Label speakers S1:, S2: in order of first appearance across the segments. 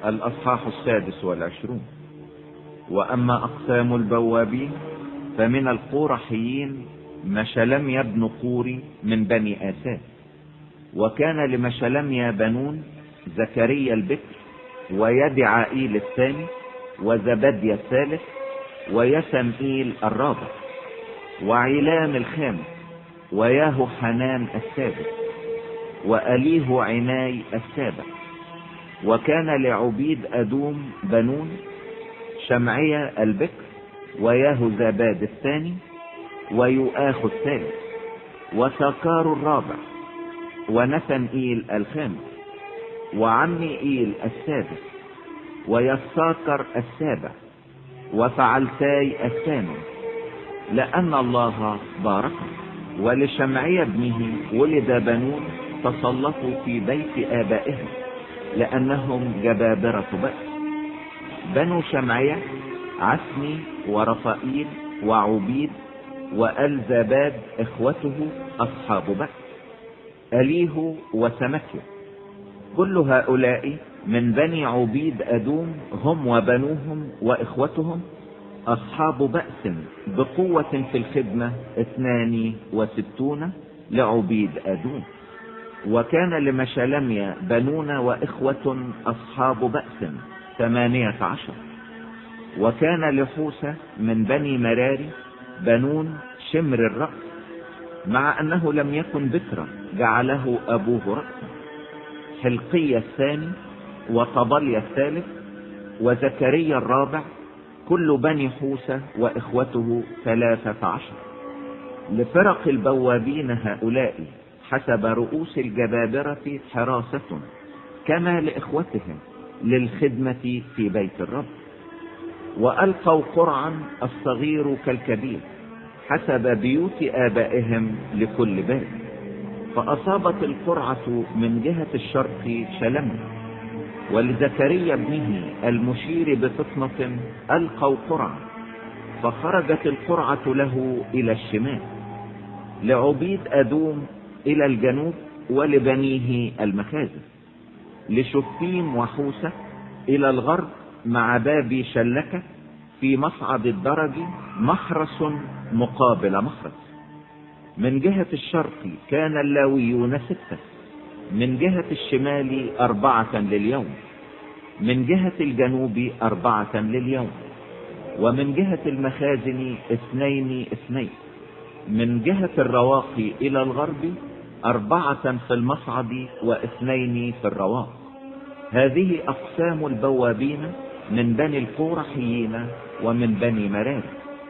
S1: الأصحاح 26. وأما أقسام البوابين فمن القورحيين مشلميا بن قوري من بني آساف. وكان لمشلميا بنون: زكريا البكر، ويدعائيل الثاني، وزبديا الثالث، ويسمئيل الرابع، وعلام الخامس، وياهو حنان السادس، وأليه عناي السابع. وكان لعبيد أدوم بنون: شمعيا البكر، وياهو زباد الثاني، ويؤاخ الثالث، وسكار الرابع، ونثنئيل الخامس، وعمئيل السادس، ويساكر السابع، وفعلتاي الثامن، لأن الله باركه. ولشمعيا ابنه ولد بنون تسلطوا في بيت آبائهم، لأنهم جبابرة بأس. بنو شمعيا: عسني، ورفائيل، وعبيد، وألزباد إخوته أصحاب بأس، أليه وسمكيا. كل هؤلاء من بني عبيد أدوم، هم وبنوهم وإخوتهم أصحاب بأس بقوة في الخدمة 62 لعبيد أدوم. وكان لمشلميا بنون وإخوة أصحاب بأس 18. وكان لحوسة من بني مراري بنون شمر الرأس، مع أنه لم يكن بكرا جعله أبوه رأسا، حلقية الثاني، وطبليا الثالث، وزكريا الرابع، كل بني حوسة وإخوته 13. لفرق البوابين هؤلاء حسب رؤوس الجبابرة حراسة كما لإخوتهم للخدمة في بيت الرب. وألقوا قرعا الصغير كالكبير حسب بيوت آبائهم لكل بيت. فأصابت القرعة من جهة الشرق شلميا، ولزكريا ابنه المشير بفطنة ألقوا قرعا، فخرجت القرعة له إلى الشمال، لعبيد أدوم إلى الجنوب، ولبنيه المخازن، لشفيم وحوسة إلى الغرب مع باب شلكة في مصعد الدرج، محرس مقابل محرس. من جهة الشرق كان اللاويون 6، من جهة الشمال 4 لليوم، من جهة الجنوب 4 لليوم، ومن جهة المخازن 2 من جهة الرواق إلى الغرب 4 في المصعد و2 في الرواق. هذه أقسام البوابين من بني القورحيين ومن بني مراري.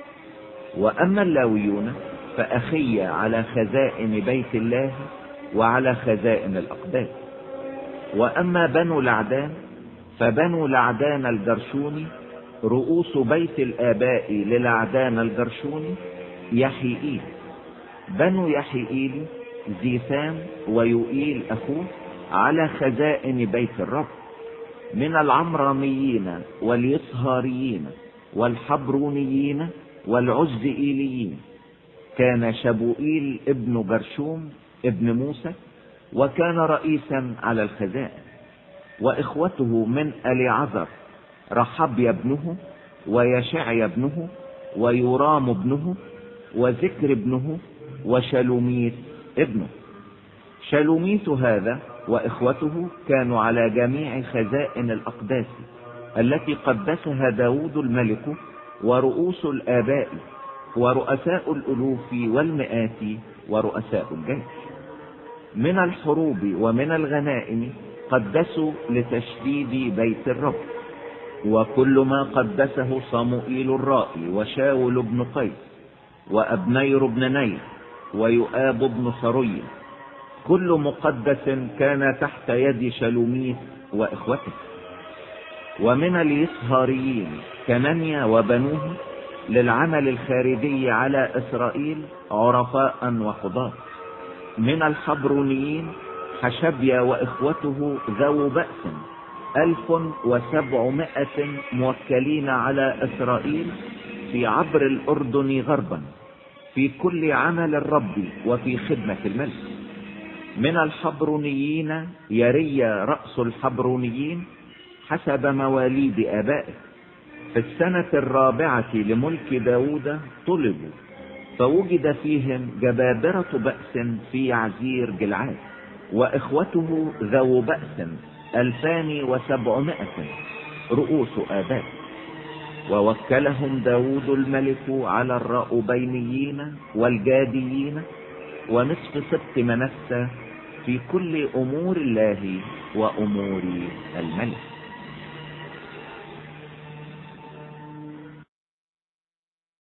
S1: وأما اللاويون فأخي على خزائن بيت الله وعلى خزائن الأقداس. وأما بنو لعدان فبنو لعدان الجرشوني رؤوس بيت الآباء للعدان الجرشوني يحيئيل. بنو يحيئيل زيثام ويوئيل أخوه على خزائن بيت الرب، من العمرانيين واليصهاريين والحبرونيين والعزئيليين. كان شبوئيل ابن جرشوم ابن موسى، وكان رئيسا على الخزائن. وإخوته من أليعزر: رحبيا ابنه، ويشعيا ابنه، ويورام ابنه، وذكر ابنه، وشلوميت ابنه. شلوميت هذا وإخوته كانوا على جميع خزائن الأقداس التي قدسها داود الملك، ورؤوس الآباء، ورؤساء الألوف والمئات، ورؤساء الجيش. من الحروب ومن الغنائم قدسوا لتشديد بيت الرب. وكل ما قدسه صموئيل الرائي، وشاول بن قيس، وأبنير بن نير، ويؤاب بن صري، كل مقدس كان تحت يد شلوميت وإخوته. ومن اليصهاريين كنانيا وبنوه للعمل الخارجي على إسرائيل عرفاء وقضاة. من الحبرونيين حشبيا وإخوته ذو بأس 1700 موكلين على إسرائيل في عبر الأردن غربا في كل عمل الرب وفي خدمة الملك. من الحبرونيين يريا رأس الحبرونيين حسب مواليد آبائه. في السنة 4 لملك داود طلبوا، فوجد فيهم جبابرة بأس في يعزير جلعاد، وإخوته ذو بأس 2700 رؤوس آباء. ووكلهم داود الملك على الرأوبينيين والجاديين ونصف سبط منسى في كل أمور الله وأمور الملك.